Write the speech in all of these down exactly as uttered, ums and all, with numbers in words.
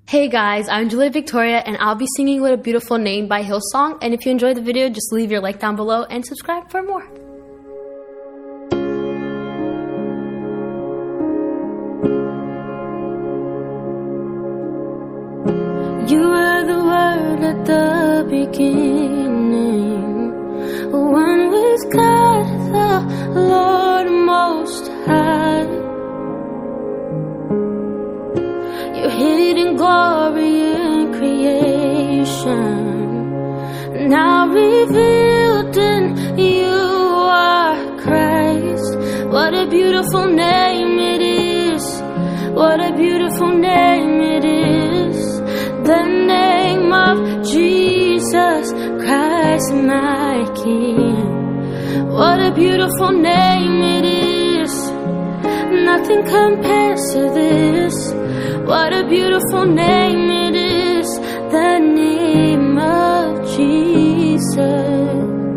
Hey guys, I'm Julia Victoria and I'll be singing What a Beautiful Name by Hillsong. And if you enjoyed the video, just leave your like down below and subscribe for more. You were the Word at the beginning, one with God, the Lord Most High. Your hidden glory in creation, now revealed in you are Christ. What a beautiful name it is, what a beautiful name it is. The name of Jesus Christ, my King. What a beautiful name it is. Nothing compares to this. What a beautiful name it is. The name of Jesus.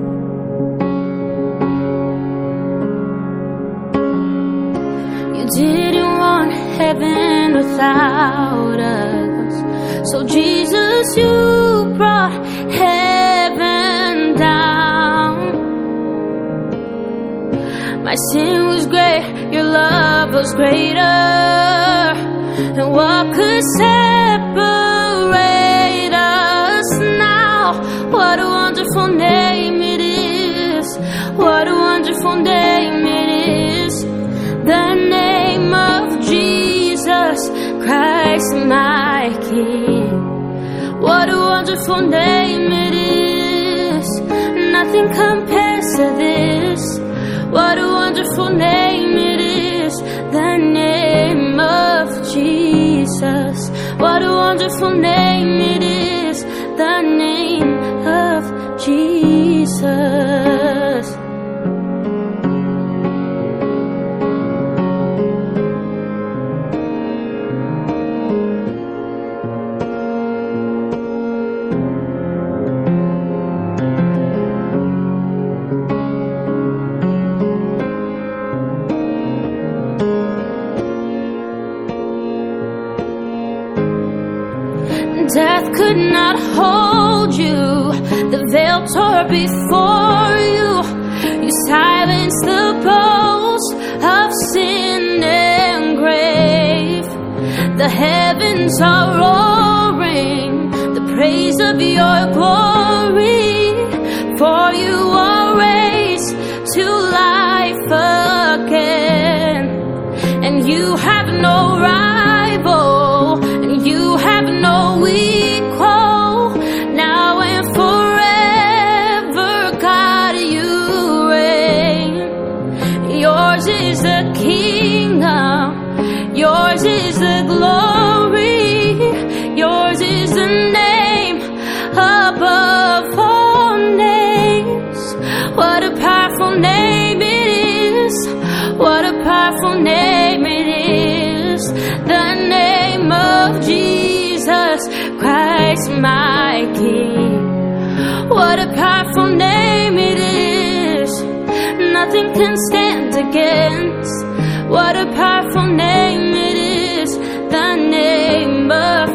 You didn't want heaven without us, so Jesus, you brought heaven down. My sin was great, your love was greater. And what could separate us now? What a wonderful name it is. What a wonderful name it is. The name of Jesus Christ, my King. What a wonderful name it is. Nothing compares to this. What a wonderful name it is. The name of Jesus. What a wonderful name it is. The name of Jesus. Death could not hold you, the veil tore before you. You silenced the boast of sin and grave. The heavens are roaring the praise of your glory. For you are raised to life again, and you have no rival, and you have no equal. Now and forever, God, you reign. Yours is the kingdom, yours is the glory, yours is the name above all names. What a powerful name it is. What a powerful name it is. The name of Jesus Christ, my King. What a powerful name it is. Nothing can stand against. What a powerful name it is. The name of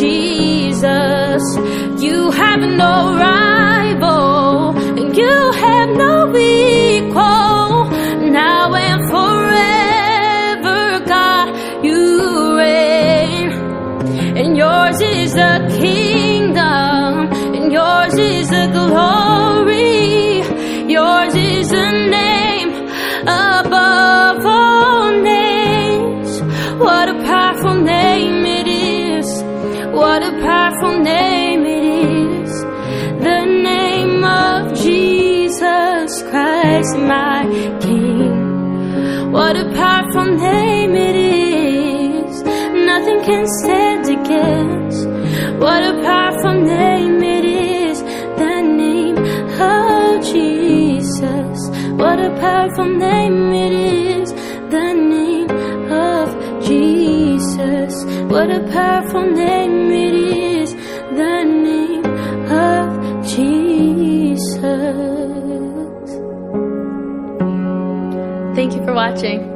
Jesus. You have no rival, and you have no equal. Now and forever, God, you reign. And yours is the kingdom, and yours is the glory, yours is the name above all names. What a powerful name it is. What a powerful name it is. The name of Jesus Christ, my King. What a powerful name it is. Nothing can stand against. What a powerful name it is. The name of Jesus. What a powerful name it is. The name of Jesus. What a powerful name it is. The name of Jesus. Thank you for watching.